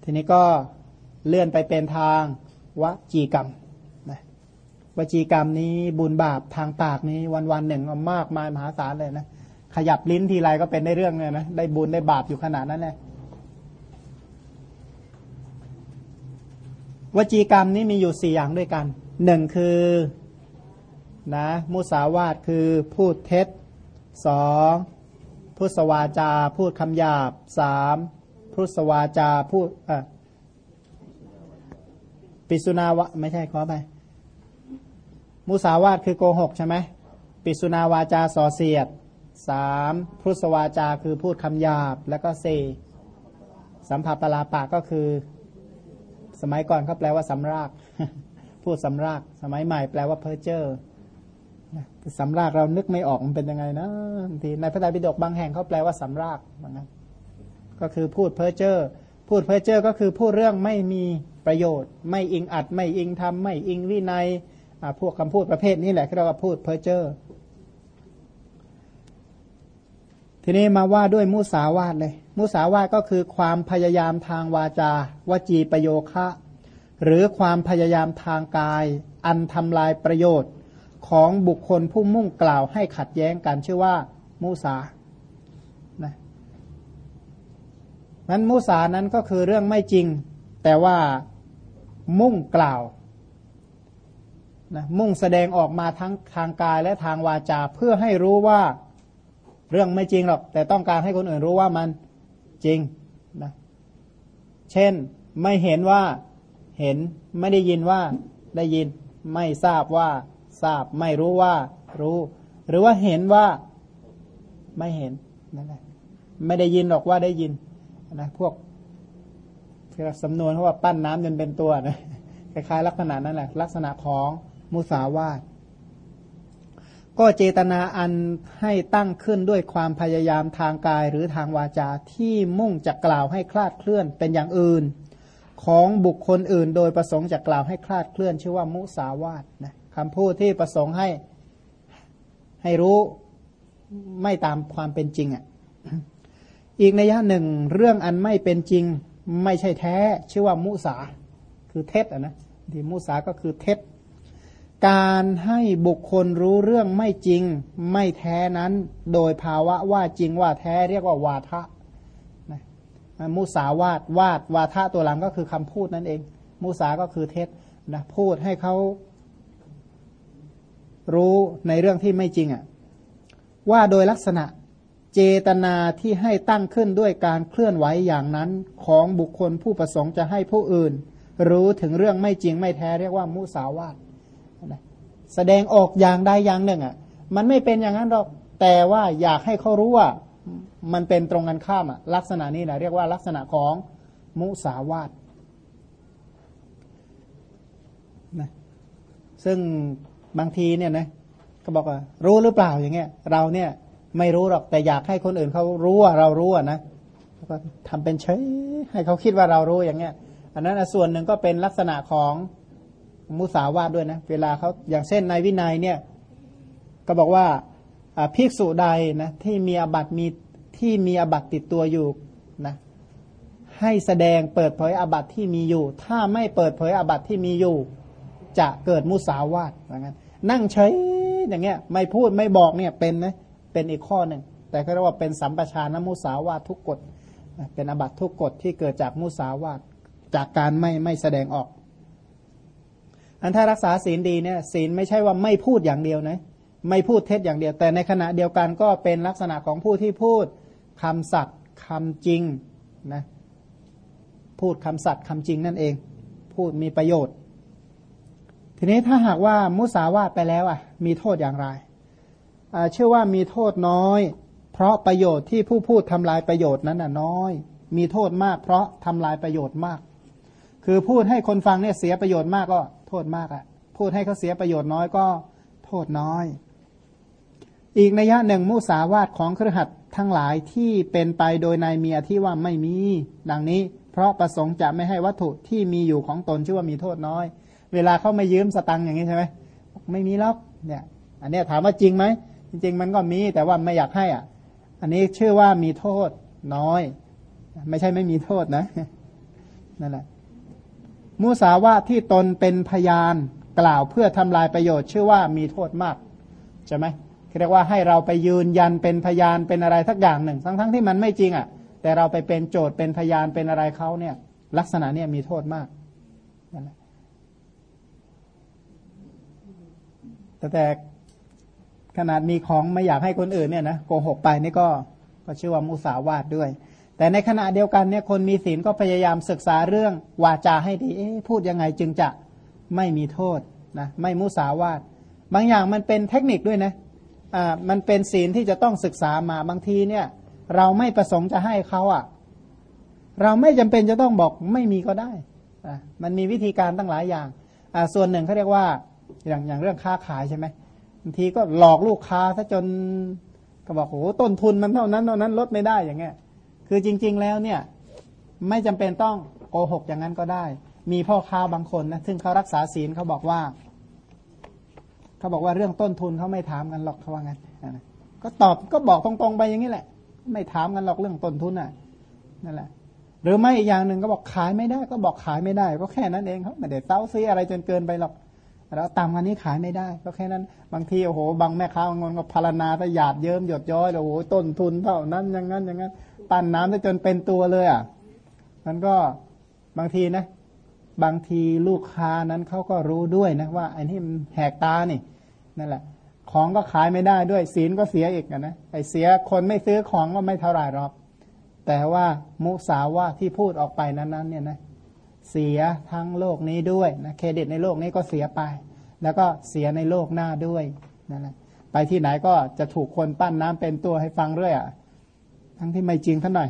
ทีนี้ก็เลื่อนไปเป็นทางวจีกรรมนะวจีกรรมนี้บุญบาปทางปากนี้วันๆหนึ่งมากมายมหาศาลเลยนะขยับลิ้นทีไรก็เป็นได้เรื่องเลยนะได้บุญได้บาปอยู่ขนาดนั้นเลยวจีกรรมนี้มีอยู่4อย่างด้วยกัน1คือนะมุสาวาทคือพูดเท็จ2พุสวาจาพูดคำหยาบ3พุสวาจาพูดปิสุนาวะไม่ใช่ขอไปมุสาวาทคือโกหกใช่ไหมปิสุนาวาจาส่อเสียด3พุสวาจาคือพูดคำหยาบแล้วก็4สัมภปลาปะก็คือสมัยก่อนเขาแปลว่าสำรากพูดสำรากสมัยใหม่แปลว่าเพ้อเจ้อสำรากเรานึกไม่ออกมันเป็นยังไงนะบางทีในพระไตรปิฎกบางแห่งเขาแปลว่าสำรากเหมือนกันก็คือพูดเพ้อเจ้อพูดเพ้อเจ้อก็คือพูดเรื่องไม่มีประโยชน์ไม่อิงอัดไม่อิงธรรมไม่อิงวินัยพวกคำพูดประเภทนี้แหละที่เราพูดเพ้อเจ้อทีนี้มาว่าด้วยมุสาวาทเลยมุสาวาทก็คือความพยายามทางวาจาวจีประโยคะหรือความพยายามทางกายอันทำลายประโยชน์ของบุคคลผู้มุ่งกล่าวให้ขัดแย้งกันชื่อว่ามุสานะนั้นมุสานั้นก็คือเรื่องไม่จริงแต่ว่ามุ่งกล่าวนะมุ่งแสดงออกมาทั้งทางกายและทางวาจาเพื่อให้รู้ว่าเรื่องไม่จริงหรอกแต่ต้องการให้คนอื่นรู้ว่ามันจริงนะเช่นไม่เห็นว่าเห็นไม่ได้ยินว่าได้ยินไม่ทราบว่าทราบไม่รู้ว่ารู้หรือว่าเห็นว่าไม่เห็นนั่นแหละไม่ได้ยินหรอกว่าได้ยินนะพวกที่สำนวนเขาว่าปั้นน้ำจนเป็นตัวนะคล้ายๆลักษณะนั้นแหละลักษณะของมุสาวาทก็เจตนาอันให้ตั้งขึ้นด้วยความพยายามทางกายหรือทางวาจาที่มุ่งจะกล่าวให้คลาดเคลื่อนเป็นอย่างอื่นของบุคคลอื่นโดยประสงค์จะกล่าวให้คลาดเคลื่อนชื่อว่ามุสาวาทนะคำพูดที่ประสงค์ให้รู้ไม่ตามความเป็นจริงอีกนัยยะหนึ่งเรื่องอันไม่เป็นจริงไม่ใช่แท้ชื่อว่ามุสาคือเท็จนะที่มุสาก็คือเท็จการให้บุคคลรู้เรื่องไม่จริงไม่แท้นั้นโดยภาวะว่าจริงว่าแท้เรียกว่าวาทะนะมุสาวาทวาทะตัวหลังก็คือคำพูดนั่นเองมุสาก็คือเท็จนะพูดให้เขารู้ในเรื่องที่ไม่จริงว่าโดยลักษณะเจตนาที่ให้ตั้งขึ้นด้วยการเคลื่อนไหวอย่างนั้นของบุคคลผู้ประสงค์จะให้ผู้อื่นรู้ถึงเรื่องไม่จริงไม่แท้เรียกว่ามุสาวาทแสดงออกอย่างใดอย่างหนึ่งมันไม่เป็นอย่างนั้นหรอกแต่ว่าอยากให้เขารู้ว่ามันเป็นตรงกันข้ามลักษณะนี้นะเรียกว่าลักษณะของมุสาวาทนะซึ่งบางทีเนี่ยนะก็บอกว่ารู้หรือเปล่าอย่างเงี้ยเราเนี่ยไม่รู้หรอกแต่อยากให้คนอื่นเขารู้ว่าเรารู้นะก็ทำเป็นเฉยให้เขาคิดว่าเรารู้อย่างเงี้ยอันนั้นส่วนหนึ่งก็เป็นลักษณะของมุสาวาทด้วยนะเวลาเขาอย่างเช่นในวินัยเนี่ยก็บอกว่าภิกษุใดนะที่มีอาบัติติดตัวอยู่นะให้แสดงเปิดเผยอาบัติที่มีอยู่ถ้าไม่เปิดเผยอาบัติที่มีอยู่จะเกิดมุสาวาทอย่างนั้นนั่งเฉยอย่างเงี้ยไม่พูดไม่บอกเนี่ยเป็นไหมเป็นอีกข้อหนึ่งแต่ก็เรียกว่าเป็นสัมปชานมุสาวาททุกกฎเป็นอาบัติทุกกฎที่เกิดจากมุสาวาทจากการไม่แสดงออกอันถ้ารักษาศีลดีเนี่ยศีลไม่ใช่ว่าไม่พูดอย่างเดียวนะไม่พูดเท็จอย่างเดียวแต่ในขณะเดียวกันก็เป็นลักษณะของผู้ที่พูดคำสัตย์คำจริงนะพูดคำสัตย์คำจริงนั่นเองพูดมีประโยชน์ทีนี้ถ้าหากว่ามุสาวาทไปแล้วมีโทษอย่างไรเชื่อว่ามีโทษน้อยเพราะประโยชน์ที่ผู้พูดทำลายประโยชน์นั้นน้อยมีโทษมากเพราะทำลายประโยชน์มากคือพูดให้คนฟังเนี่ยเสียประโยชน์มากก็โทษมากพูดให้เขาเสียประโยชน์น้อยก็โทษน้อยอีกนัยยะหนึ่งมุสาวาทของคฤหัสถ์ทั้งหลายที่เป็นไปโดยในเมียที่ว่าไม่มีดังนี้เพราะประสงค์จะไม่ให้วัตถุที่มีอยู่ของตนชื่อว่ามีโทษน้อยเวลาเขาไม่ยืมสตังค์อย่างนี้ใช่ไหมไม่มีหรอกเนี่ยอันนี้ถามว่าจริงไหมจริงๆมันก็มีแต่ว่าไม่อยากให้อันนี้ชื่อว่ามีโทษน้อยไม่ใช่ไม่มีโทษนะนั่นแหละมุสาวาทที่ตนเป็นพยานกล่าวเพื่อทำลายประโยชน์ชื่อว่ามีโทษมากใช่ไหมเรียกว่าให้เราไปยืนยันเป็นพยานเป็นอะไรสักอย่างหนึ่งทั้งที่มันไม่จริงอ่ะแต่เราไปเป็นโจทย์เป็นพยานเป็นอะไรเขาเนี่ยลักษณะเนี่ยมีโทษมากนั่นแหละแต่ขนาดมีของไม่อยากให้คนอื่นเนี่ยนะโกหกไปนี่ก็ชื่อว่ามุสาวาทด้วยแต่ในขณะเดียวกันเนี่ยคนมีศีลก็พยายามศึกษาเรื่องวาจาให้ดีพูดยังไงจึงจะไม่มีโทษนะไม่มุสาวาทบางอย่างมันเป็นเทคนิคด้วยนะมันเป็นศีลที่จะต้องศึกษามาบางทีเนี่ยเราไม่ประสงค์จะให้เขาเราไม่จำเป็นจะต้องบอกไม่มีก็ได้มันมีวิธีการตั้งหลายอย่างส่วนหนึ่งเขาเรียกว่าอย่างเรื่องค้าขายใช่ไหมบางทีก็หลอกลูกค้าซะจนก็บอกโอ้ต้นทุนมันเท่านั้นลดไม่ได้อย่างเงี้ยคือจริงๆแล้วเนี่ยไม่จำเป็นต้องโกหกอย่างนั้นก็ได้มีพ่อค้าบางคนนะซึ่งเขารักษาศีลเขาบอกว่าเรื่องต้นทุนเขาไม่ถามกันหรอกเขาว่างั้นก็ตอบก็บอกตรงๆไปอย่างนี้แหละไม่ถามกันหรอกเรื่องต้นทุนนั่นแหละหรือไม่อีกอย่างหนึ่งก็บอกขายไม่ได้ก็บอกขายไม่ได้ก็แค่นั้นเองเขาไม่ได้เต้าซีอะไรจนเกินไปหรอกแล้วตามกันนี้ขายไม่ได้ก็แค่นั้นบางทีโอ้โหบางแม่ค้าบางคนก็พารณาตะหยาดเยิ้มหยดย้อยโอ้โหต้นทุนเท่านั้นอย่างนั้นปั้นน้ำจนเป็นตัวเลยมันก็บางทีนะบางทีลูกค้านั้นเขาก็รู้ด้วยนะว่าไอ้นี่มันแหกตานี่นั่นแหละของก็ขายไม่ได้ด้วยศีลก็เสียอีกนะไอ้เสียคนไม่ซื้อของก็ไม่เท่าไหร่หรอกแต่ว่ามุสาวาทที่พูดออกไปนั้นเนี่ยนะเสียทั้งโลกนี้ด้วยนะเครดิตในโลกนี้ก็เสียไปแล้วก็เสียในโลกหน้าด้วยนั่นแหละไปที่ไหนก็จะถูกคนปั้นน้ำเป็นตัวให้ฟังเรื่อยทั้งที่ไม่จริงท่านหน่อย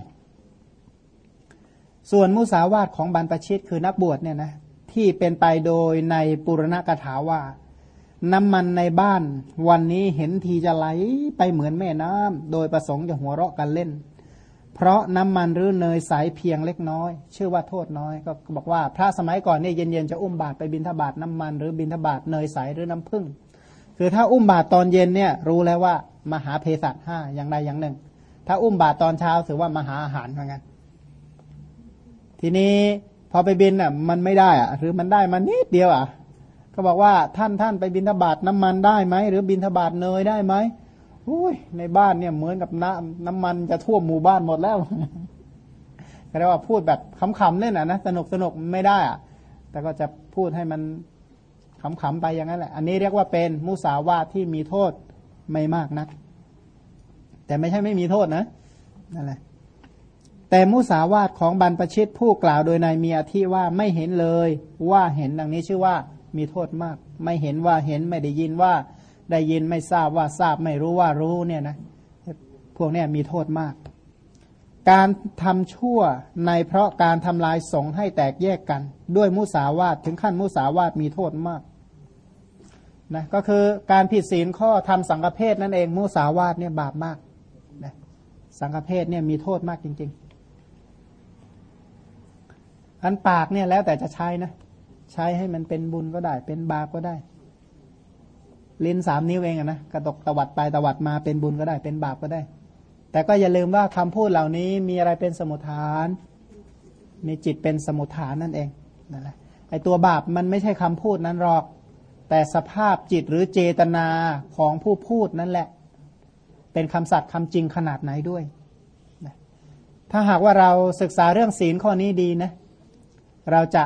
ส่วนมุสาวาทของบรรพชิตคือนักบวชเนี่ยนะที่เป็นไปโดยในปุรณกถาว่าน้ำมันในบ้านวันนี้เห็นทีจะไหลไปเหมือนแม่น้ำโดยประสงค์จะหัวเราะกันเล่นเพราะน้ำมันหรือเนยใสเพียงเล็กน้อยชื่อว่าโทษน้อยก็บอกว่าพระสมัยก่อนเนี่ยเย็นๆจะอุ้มบาตรไปบิณฑบาตน้ำมันหรือบิณฑบาตเนยใสหรือน้ำผึ้งคือถ้าอุ้มบาตรตอนเย็นเนี่ยรู้แล้วว่ามหาเภสัชห้าอย่างใดอย่างหนึ่งถ้าอุ้มบาตรตอนเช้าถือว่ามหาอาหารเหมือนกันทีนี้พอไปบินมันไม่ได้หรือมันได้มานิดเดียวก็บอกว่าท่านไปบิณฑบาตน้ำมันได้ไหมหรือบิณฑบาตเนยได้ไหมอุ้ยในบ้านเนี่ยเหมือนกับน้ำมันจะท่วมหมู่บ้านหมดแล้วก็เรียกว่าพูดแบบขำๆเล่นนะสนุกไม่ได้แต่ก็จะพูดให้มันขำๆไปอย่างนั้นแหละอันนี้เรียกว่าเป็นมุสาวาทที่มีโทษไม่มากนักแต่ไม่ใช่ไม่มีโทษนะนั่นแหละแต่มุสาวาทของบรรพชิตผู้กล่าวโดยในมีอธิว่าไม่เห็นเลยว่าเห็นดังนี้ชื่อว่ามีโทษมากไม่เห็นว่าเห็นไม่ได้ยินว่าได้ยินไม่ทราบว่าทราบไม่รู้ว่ารู้เนี่ยนะพวกนี้มีโทษมากการทำชั่วในเพราะการทำลายสงฆ์ให้แตกแยกกันด้วยมุสาวาทถึงขั้นมุสาวาทมีโทษมากนะก็คือการผิดศีลข้อทำสังฆเพศนั่นเองมุสาวาทเนี่ยบาปมากนะสังฆเพศเนี่ยมีโทษมากจริงๆอันปากเนี่ยแล้วแต่จะใช้นะใช้ให้มันเป็นบุญก็ได้เป็นบาปก็ได้ลิ้น3 นิ้วเองนะกระดกตวัดไปตวัดมาเป็นบุญก็ได้เป็นบาปก็ได้แต่ก็อย่าลืมว่าคำพูดเหล่านี้มีอะไรเป็นสมุทฐานมีจิตเป็นสมุทฐานนั่นเองนั่นแหละไอตัวบาปมันไม่ใช่คำพูดนั้นหรอกแต่สภาพจิตหรือเจตนาของผู้พูดนั่นแหละเป็นคำสัตย์คำจริงขนาดไหนด้วยถ้าหากว่าเราศึกษาเรื่องศีลข้อนี้ดีนะเราจะ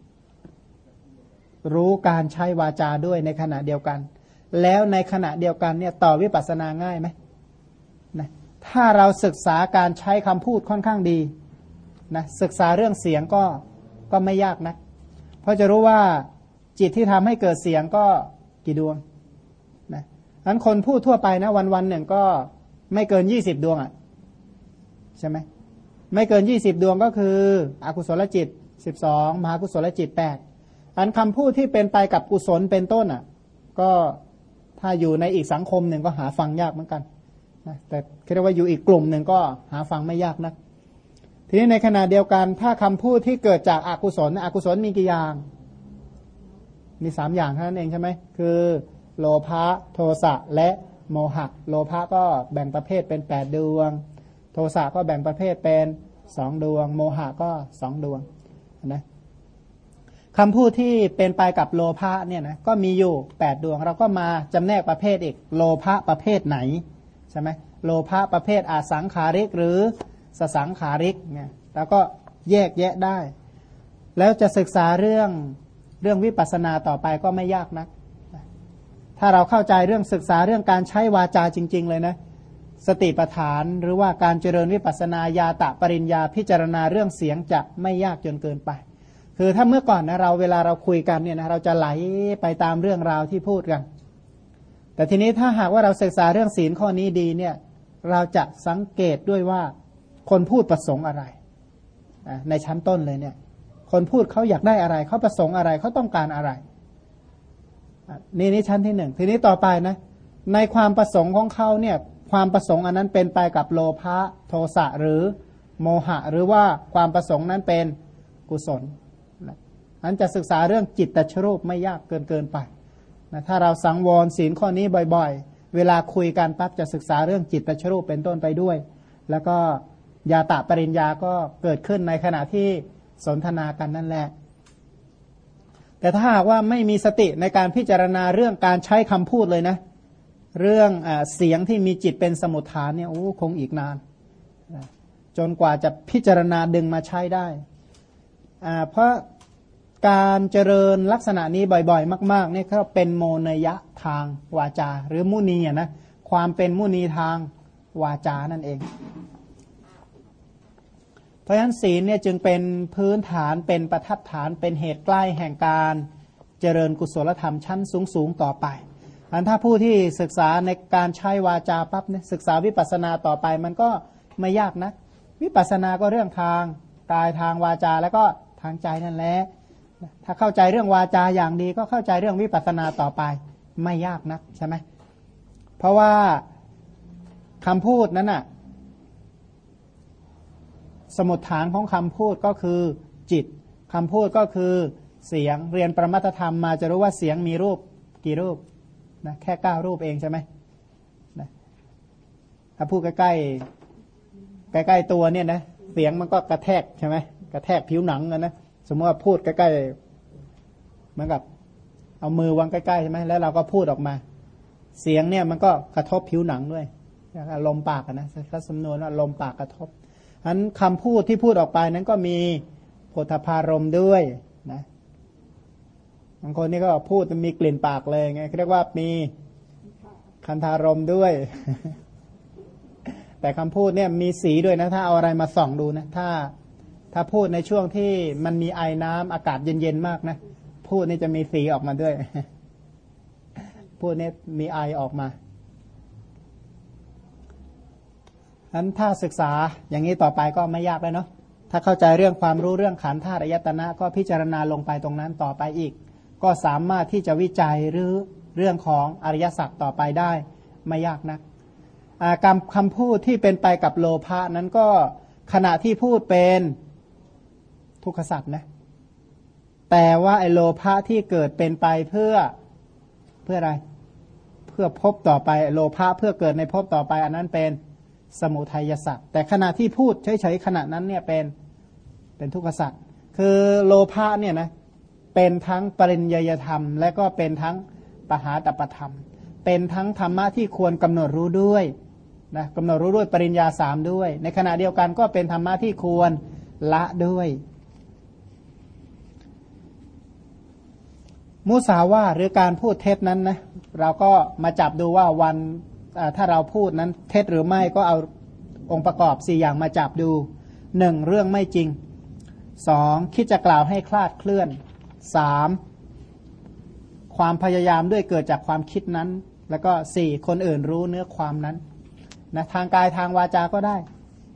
รู้การใช้วาจาด้วยในขณะเดียวกันแล้วในขณะเดียวกันเนี่ยต่อวิปัสสนาง่ายไหมนะถ้าเราศึกษาการใช้คำพูดค่อนข้างดีนะศึกษาเรื่องเสียงก็ไม่ยากนะเพราะจะรู้ว่าจิตที่ทำให้เกิดเสียงก็กี่ดวงนะงั้นคนพูดทั่วไปนะวันหนึ่งก็ไม่เกิน20 ดวงใช่ไหมไม่เกิน20 ดวงก็คืออกุศลจิต12มหากุศลจิต8อันคำพูดที่เป็นไปกับกุศลเป็นต้นก็ถ้าอยู่ในอีกสังคมหนึ่งก็หาฟังยากเหมือนกันนะแต่เรียกว่าอยู่อีกกลุ่มหนึ่งก็หาฟังไม่ยากนักทีนี้ในขณะเดียวกันถ้าคำพูดที่เกิดจากอกุศลมีกี่อย่างมี3 อย่างเท่านั้นเองใช่ไหมคือโลภะโทสะและโมหะโลภะก็แบ่งประเภทเป็น8 ดวงโทสะก็แบ่งประเภทเป็น2 ดวงโมหะก็2 ดวงนะคำพูดที่เป็นไปกับโลภะเนี่ยนะก็มีอยู่8ดวงเราก็มาจำแนกประเภทอีกโลภะประเภทไหนใช่ไหมโลภะประเภทอสังขาริกหรือสสังขาริกเนี่ยแล้วก็แยกแยะได้ แล้วจะศึกษาเรื่องวิปัสสนาต่อไปก็ไม่ยากนักถ้าเราเข้าใจเรื่องศึกษาเรื่องการใช้วาจาจริงๆเลยนะสติปัฏฐานหรือว่าการเจริญวิปัสสนาญาตะปริญญาพิจารณาเรื่องเสียงจะไม่ยากจนเกินไปคือถ้าเมื่อก่อนนะเวลาเราคุยกันเนี่ยนะเราจะไหลไปตามเรื่องราวที่พูดกันแต่ทีนี้ถ้าหากว่าเราศึกษาเรื่องศีลข้อนี้ดีเนี่ยเราจะสังเกตด้วยว่าคนพูดประสงค์อะไรในชั้นต้นเลยเนี่ยคนพูดเขาอยากได้อะไรเขาประสงค์อะไรเขาต้องการอะไรนี่ชั้นที่หนึ่งทีนี้ต่อไปนะในความประสงค์ของเขาเนี่ยความประสงค์อันนั้นเป็นไปกับโลภะโทสะหรือโมหะหรือว่าความประสงค์นั้นเป็นกุศลนั้นจะศึกษาเรื่องจิตตชรูปไม่ยากเกินไปนะถ้าเราสังวรศีลข้อนี้บ่อยๆเวลาคุยกันปั๊บจะศึกษาเรื่องจิตตชรูปเป็นต้นไปด้วยแล้วก็ญาตะปริญญาก็เกิดขึ้นในขณะที่สนทนากันนั่นแหละแต่ถ้าหากว่าไม่มีสติในการพิจารณาเรื่องการใช้คำพูดเลยนะเรื่องเสียงที่มีจิตเป็นสมุฏฐานเนี่ยคงอีกนานจนกว่าจะพิจารณาดึงมาใช้ได้เพราะการเจริญลักษณะนี้บ่อยๆมากๆเนี่ยก็เป็นโมนยะทางวาจาหรือมุนีนะความเป็นมุนีทางวาจานั่นเองเพราะฉะนั้นศีลเนี่ยจึงเป็นพื้นฐานเป็นประทัดฐานเป็นเหตุใกล้แห่งการเจริญกุศลธรรมชั้นสูงต่อไปอันถ้าผู้ที่ศึกษาในการใช้วาจาปั๊บเนี่ยศึกษาวิปัสสนาต่อไปมันก็ไม่ยากนะวิปัสสนาก็เรื่องทางกายทางวาจาแล้วก็ทางใจนั่นแหละถ้าเข้าใจเรื่องวาจาอย่างดีก็เข้าใจเรื่องวิปัสสนาต่อไปไม่ยากนักใช่ไหมเพราะว่าคำพูดนั้นน่ะสมุฏฐานของคำพูดก็คือจิตคำพูดก็คือเสียงเรียนประมัตธรรมมาจะรู้ว่าเสียงมีรูปกี่รูปนะแค่9รูปเองใช่ไหมนะถ้าพูดใกล้ตัวเนี่ยนะเสียงมันก็กระแทกใช่ไหมกระแทกผิวหนังนะสมมติว่าพูดใกล้ๆเหมือนกับเอามือวางใกล้ๆใช่ไหมแล้วเราก็พูดออกมาเสียงเนี่ยมันก็กระทบผิวหนังด้วยลมปากนะถ้าสำนวนว่าลมปากกระทบอันคำพูดที่พูดออกไปนั้นก็มีโผฏฐัพพารมณ์ด้วยนะบางคนนี่ก็พูดมีกลิ่นปากเลยไงเรียกว่ามีคันธารมณ์ด้วย แต่คำพูดเนี่ยมีสีด้วยนะถ้าเอาอะไรมาส่องดูนะถ้าพูดในช่วงที่มันมีไอน้ำอากาศเย็นๆมากนะพูดนี่จะมีสีออกมาด้วย พูดนี่มีไอออกมาอันถ้าศึกษาอย่างนี้ต่อไปก็ไม่ยากเลยเนาะถ้าเข้าใจเรื่องความรู้เรื่องขันธ์ธาตุอายตนะก็พิจารณาลงไปตรงนั้นต่อไปอีกก็สามารถที่จะวิจัยหรือเรื่องของอริยสัจต่อไปได้ไม่ยากนักคำพูดที่เป็นไปกับโลภะนั้นก็ขณะที่พูดเป็นทุกขสัจนะแต่ว่าไอโลภะที่เกิดเป็นไปเพื่ออะไรเพื่อพบต่อไปโลภะเพื่อเกิดในพบต่อไปอันนั้นเป็นสมุทัยสัจแต่ขณะที่พูดเฉยๆขณะนั้นเนี่ยเป็นทุกขสัจคือโลภะเนี่ยนะเป็นทั้งปริญญยธรรมและก็เป็นทั้งปหาตัปธรรมเป็นทั้งธรรมะที่ควรกำหนดรู้ด้วยนะกำหนดรู้ด้วยปริญญา3ด้วยในขณะเดียวกันก็เป็นธรรมะที่ควรละด้วยมุสาวาทหรือการพูดเท็จนั้นนะเราก็มาจับดูว่าถ้าเราพูดนั้นเท็จหรือไม่ก็เอาองค์ประกอบ4อย่างมาจับดู1เรื่องไม่จริง2คิดจะกล่าวให้คลาดเคลื่อน3ความพยายามด้วยเกิดจากความคิดนั้นแล้วก็4คนอื่นรู้เนื้อความนั้นนะทางกายทางวาจาก็ได้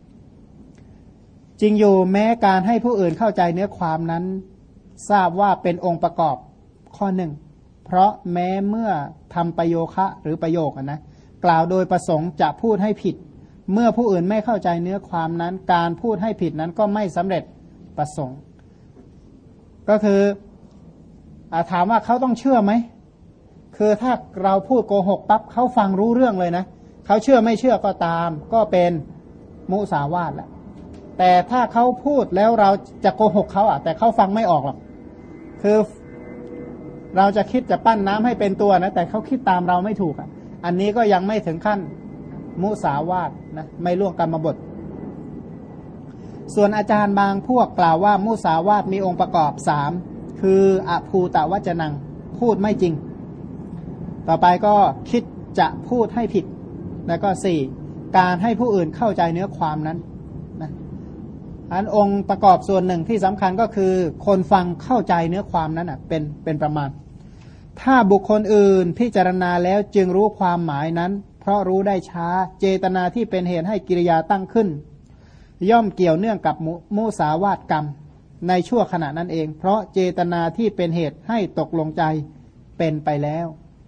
จริงอยู่แม้การให้ผู้อื่นเข้าใจเนื้อความนั้นทราบว่าเป็นองค์ประกอบข้อหนึ่งเพราะแม้เมื่อทำประโยคะหรือประโยคนะกล่าวโดยประสงค์จะพูดให้ผิดเมื่อผู้อื่นไม่เข้าใจเนื้อความนั้นการพูดให้ผิดนั้นก็ไม่สำเร็จประสงค์ก็คือถามว่าเขาต้องเชื่อไหมคือถ้าเราพูดโกหกปั๊บเขาฟังรู้เรื่องเลยนะเขาเชื่อไม่เชื่อก็ตามก็เป็นมุสาวาทแหละแแต่ถ้าเขาพูดแล้วเราจะโกหกเขาแต่เขาฟังไม่ออกหรอกคือเราจะคิดจะปั้นน้ำให้เป็นตัวนะแต่เขาคิดตามเราไม่ถูกอันนี้ก็ยังไม่ถึงขั้นมุสาวาทนะไม่ล่วงกรรมบทส่วนอาจารย์บางพวกกล่าวว่ามุสาวาทมีองค์ประกอบ3คืออภูตวจนังพูดไม่จริงต่อไปก็คิดจะพูดให้ผิดแล้วก็4การให้ผู้อื่นเข้าใจเนื้อความนั้นนะอันองค์ประกอบส่วนหนึ่งที่สำคัญก็คือคนฟังเข้าใจเนื้อความนั้นเป็นประมาณถ้าบุคคลอื่นพิจารณาแล้วจึงรู้ความหมายนั้นเพราะรู้ได้ช้าเจตนาที่เป็นเหตุให้กิริยาตั้งขึ้นย่อมเกี่ยวเนื่องกับมุสาวาทกรรมในชั่วขณะนั้นเองเพราะเจตนาที่เป็นเหตุให้ตกลงใจเป็นไปแล้ว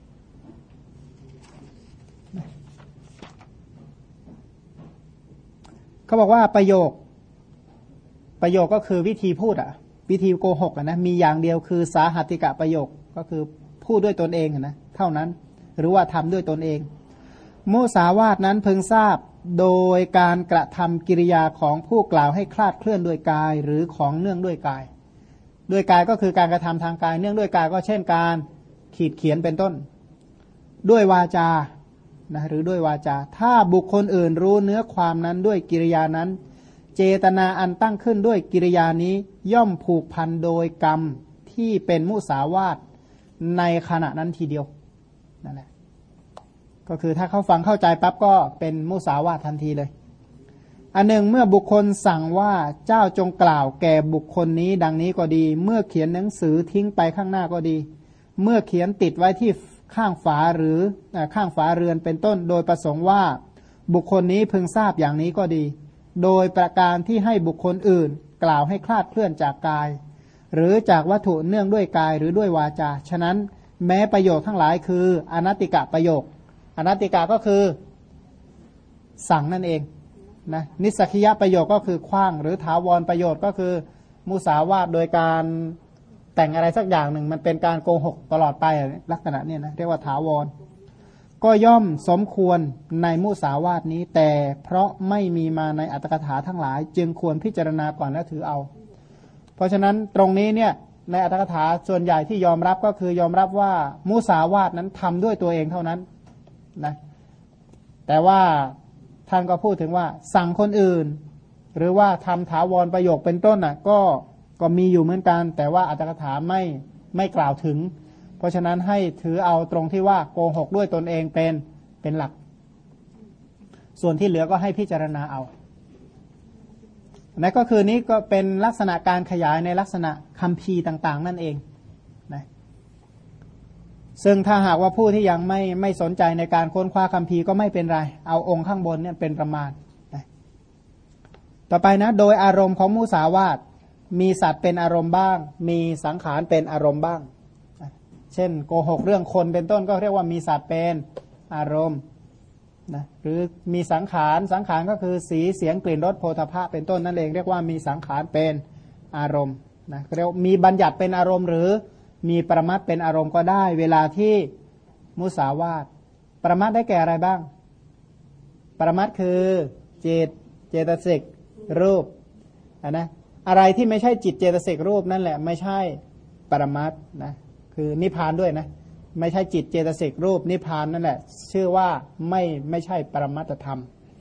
เขาบอกว่าประโยคก็คือวิธีพูดวิธีโกหกนะมีอย่างเดียวคือสาหัตถิกะประโยคก็คือพูดด้วยตนเองนะเท่านั้นหรือว่าทำด้วยตนเองมุสาวาทนั้นพึงทราบโดยการกระทำกิริยาของผู้กล่าวให้คลาดเคลื่อนด้วยกายหรือของเนื่องด้วยกายด้วยกายก็คือการกระทำทางกายเนื่องด้วยกายก็เช่นการขีดเขียนเป็นต้นด้วยวาจานะหรือด้วยวาจาถ้าบุคคลอื่นรู้เนื้อความนั้นด้วยกิริยานั้นเจตนาอันตั้งขึ้นด้วยกิริยานี้ย่อมผูกพันโดยกรรมที่เป็นมุสาวาทในขณะนั้นทีเดียวนั่นแหละก็คือถ้าเขาฟังเข้าใจปั๊บก็เป็นมุสาวาททันทีเลยอันหนึ่งเมื่อบุคคลสั่งว่าเจ้าจงกล่าวแก่บุคคลนี้ดังนี้ก็ดีเมื่อเขียนหนังสือทิ้งไปข้างหน้าก็ดีเมื่อเขียนติดไว้ที่ข้างฝาหรือข้างฝาเรือนเป็นต้นโดยประสงค์ว่าบุคคลนี้พึงทราบอย่างนี้ก็ดีโดยประการที่ให้บุคคลอื่นกล่าวให้คลาดเคลื่อนจากกายหรือจากวัตถุเนื่องด้วยกายหรือด้วยวาจาฉะนั้นแม้ประโยคทั้งหลายคืออนัตติกะประโยคอนัตติกะก็คือสั่งนั่นเองนะนิสสกิยะประโยคก็คือขว้างหรือถาวรประโยชน์ก็คือมุสาวาทโดยการแต่งอะไรสักอย่างหนึ่งมันเป็นการโกหกตลอดไปลักษณะนี้นะเรียกว่าถาวรก็ย่อมสมควรในมุสาวาทนี้แต่เพราะไม่มีมาในอัตถกถาทั้งหลายจึงควรพิจารณาก่อนและถือเอาเพราะฉะนั้นตรงนี้เนี่ยในอัตถกถาส่วนใหญ่ที่ยอมรับก็คือยอมรับว่ามุสาวาทนั้นทำด้วยตัวเองเท่านั้นนะแต่ว่าท่านก็พูดถึงว่าสั่งคนอื่นหรือว่าทำถาวรประโยคเป็นต้นก็มีอยู่เหมือนกันแต่ว่าอัตถกถาไม่กล่าวถึงเพราะฉะนั้นให้ถือเอาตรงที่ว่าโกหกด้วยตนเองเป็นหลักส่วนที่เหลือก็ให้พิจารณาเอานั่นก็คือนี้ก็เป็นลักษณะการขยายในลักษณะคัมภีร์ต่างๆนั่นเองนะซึ่งถ้าหากว่าผู้ที่ยังไม่สนใจในการค้นคว้าคัมภีร์ก็ไม่เป็นไรเอาองค์ข้างบนเนี่ยเป็นประมาณนะต่อไปนะโดยอารมณ์ของมุสาวาทมีสัตว์เป็นอารมณ์บ้างมีสังขารเป็นอารมณ์บ้างเช่นโกหกเรื่องคนเป็นต้นก็เรียกว่ามีสัตว์เป็นอารมณ์นะหรือมีสังขารก็คือสีเสียงกลิ่นรสโผฏฐัพพะเป็นต้นนั่นเองเรียกว่ามีสังขารเป็นอารมณ์นะเรียกมีบัญญัติเป็นอารมณ์หรือมีปรมัตถ์เป็นอารมณ์ก็ได้เวลาที่มุสาวาทปรมัตถ์ได้แก่อะไรบ้างปรมัตถ์คือเจตสิกรูปนะอะไรที่ไม่ใช่จิตเจตสิกรูปนั่นแหละไม่ใช่ปรมัตถ์นะคือนิพพานด้วยนะไม่ใช่จิตเจตสิกรูปนิพพานนั่นแหละชื่อว่าไม่ใช่ปรมัตถธรรม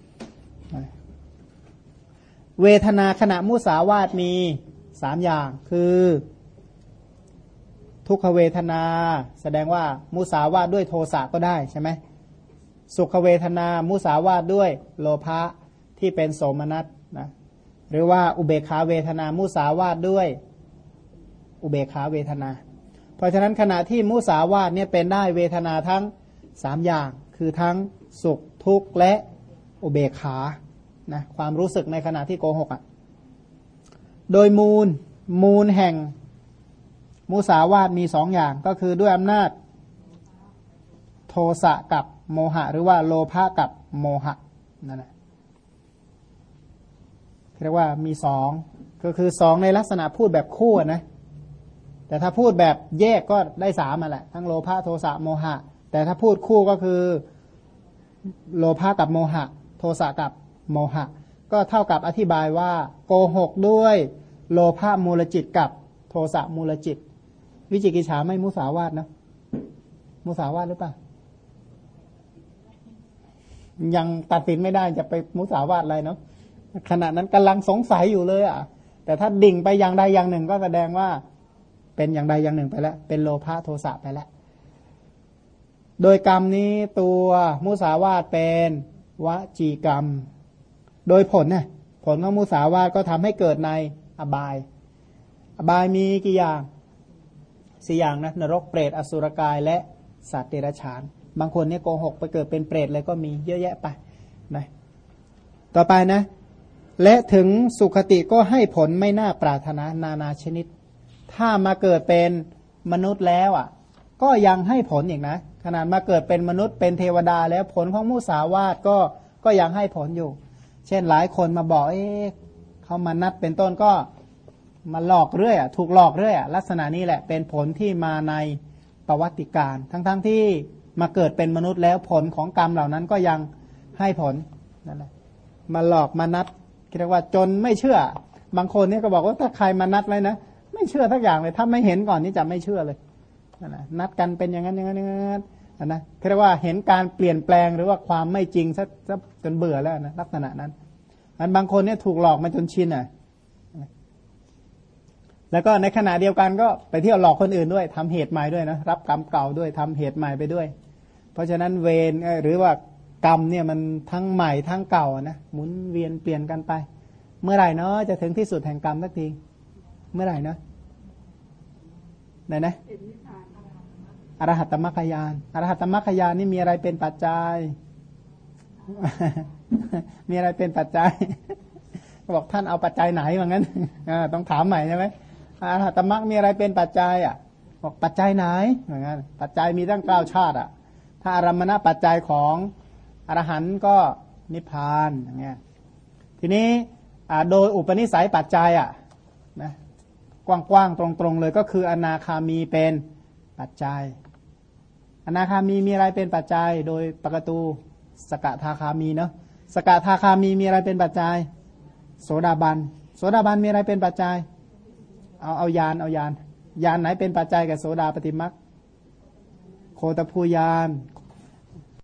เวทนาขณะมุสาวาทมี3อย่างคือทุกขเวทนาแสดงว่ามุสาวาทด้วยโทสะก็ได้ใช่ไหมสุขเวทนามุสาวาทด้วยโลภะที่เป็นโสมนัสนะหรือว่าอุเบกขาเวทนามุสาวาทด้วยอุเบกขาเวทนาเพราะฉะนั้นขณะที่มุสาวาทเนี่ยเป็นได้เวทนาทั้ง3อย่างคือทั้งสุขทุกข์และอุเบกขานะความรู้สึกในขณะที่โกหกโดยมูลแห่งมุสาวาทมี2อย่างก็คือด้วยอำนาจโทสะกับโมหะหรือว่าโลภะกับโมหะนั่นแหละเรียกว่ามี2ก็คือ2ในลักษณะพูดแบบคู่นะแต่ถ้าพูดแบบแยกก็ได้3มาแหละทั้งโลภะโทสะโมหะแต่ถ้าพูดคู่ก็คือโลภะกับโมหะโทสะกับโมหะก็เท่ากับอธิบายว่าโกหกด้วยโลภะมูลจิตกับโทสะมูลจิตวิจิกิจฉาไม่มุสาวาทนะมุสาวาทหรือเปล่ายังตัดสินไม่ได้จะไปมุสาวาทอะไรเนาะขณะนั้นกำลังสงสัยอยู่เลยอ่ะแต่ถ้าดิ่งไปอย่างใดอย่างหนึ่งก็แสดงว่าเป็นอย่างใดอย่างหนึ่งไปแล้วเป็นโลภะโทสะไปแล้วโดยกรรมนี้ตัวมุสาวาทเป็นวจีกรรมโดยผลเนี่ยผลของมุสาวาทก็ทำให้เกิดในอบายอบายมีกี่อย่าง4อย่างนะนรกเปรตอสุรกายและสัตว์เดรัจฉานบางคนเนี่ยโกหกไปเกิดเป็นเปรตเลยก็มีเยอะแยะไปนะต่อไปนะและถึงสุคติก็ให้ผลไม่น่าปรารถนานานาชนิดถ้ามาเกิดเป็นมนุษย์แล้วอ่ะก็ยังให้ผลอีกนะขนาดมาเกิดเป็นมนุษย์เป็นเทวดาแล้วผลของมุสาวาทก็ยังให้ผลอยู่เช่นหลายคนมาบอกเขามานัดเป็นต้นก็มาหลอกเรื่อยถูกหลอกเรื่อยลักษณะนี้แหละเป็นผลที่มาในประวัติการทั้งที่มาเกิดเป็นมนุษย์แล้วผลของกรรมเหล่านั้นก็ยังให้ผลนั่นแหละมาหลอกมานัดเรียกว่าจนไม่เชื่อบางคนเนี่ยก็บอกว่าถ้าใครมานัดไว้นะไม่เชื่อทักอย่างเลยถ้าไม่เห็นก่อนนี่จะไม่เชื่อเลยนัดกันเป็นอย่างนั้นอย่างนั้นอย่างนั้นนะเรียกว่าเห็นการเปลี่ยนแปลงหรือว่าความไม่จริงซะจนเบื่อแล้วนะลักษณะนั้นบางคนเนี่ยถูกหลอกมาจนชินแล้วก็ในขณะเดียวกันก็ไปเที่ยวหลอกคนอื่นด้วยทำเหตุใหม่ด้วยนะรับกรรมเก่าด้วยทำเหตุใหม่ไปด้วยเพราะฉะนั้นเวรหรือว่ากรรมเนี่ยมันทั้งใหม่ทั้งเก่านะหมุนเวียนเปลี่ยนกันไปเมื่อไหร่เนาะจะถึงที่สุดแห่งกรรมสักทีเมื่อไหร่เนาะไหนนะอรหัตตมรรคญาณอรหัตตมรรคญาณนี่มีอะไรเป็นปัจจัย มีอะไรเป็นปัจจัยบอกท่านเอาปัจจัยไหนว่างั้นต้องถามใหม่ใช่ไหมอรหัตตมรรคมีอะไรเป็นปัจจัยบอกปัจจัยไหนว่างั้นปัจจัยมีตั้ง9ชาติถ้าอารมณปัจจัยของอรหันต์ก็นิพพานอย่างเงี้ยทีนี้โดยอุปนิสัยปัจจัยนะกว้างๆตรงๆเลยก็คืออนาคามีเป็นปัจจัยอนาคามีมีอะไรเป็นปัจจัยโดยปกตูสกทาคามีเนาะสกทาคามีมีอะไรเป็นปัจจัยโสดาบันโสดาบันมีอะไรเป็นปัจจัยเอายานยานไหนเป็นปัจจัยกับโสดาปฏิมรรคโคตภูยานโค